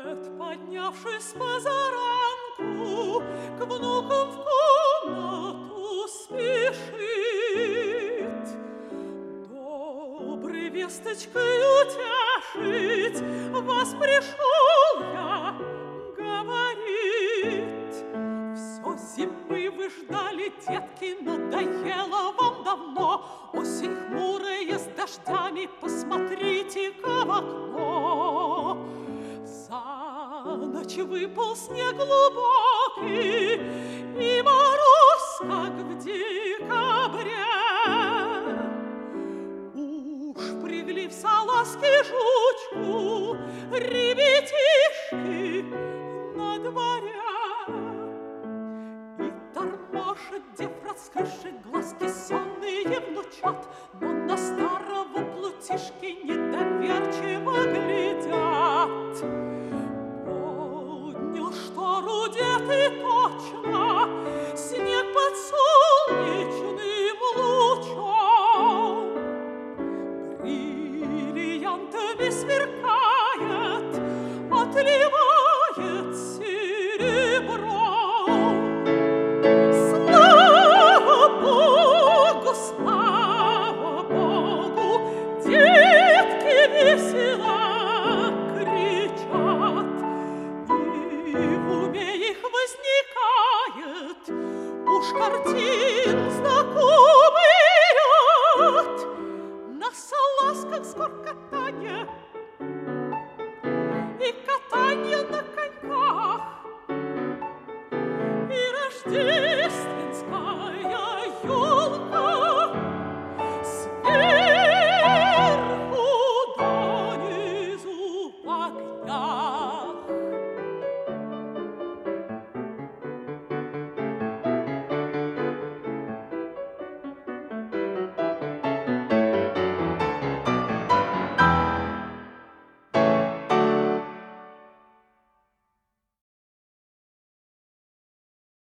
Поднявшись позаранку, к внукам в комнату спешит. Доброй весточкой утешить вас пришел я, говорит. Все зимы вы ждали, детки, надоело вам давно. Осень хмурая с дождями, посмотрите-ка в окно. За ночь выпал снег глубокий, и мороз, как в декабре. Уж впрягли в салазки жучку ребятишки на дворе. И тормошит дефрат с крыши, глазки сонные внучат, но на старого плутишки недоверчиво глядят. Поднял штору дед и точно снег под солнечным лучом бриллиантами сверкает, отливает серебром. Слава Богу, детки весело кричат, и в уме их возникает уж картин знакомый ряд. На салазках с гор катанье и катанье на коньках, и рождение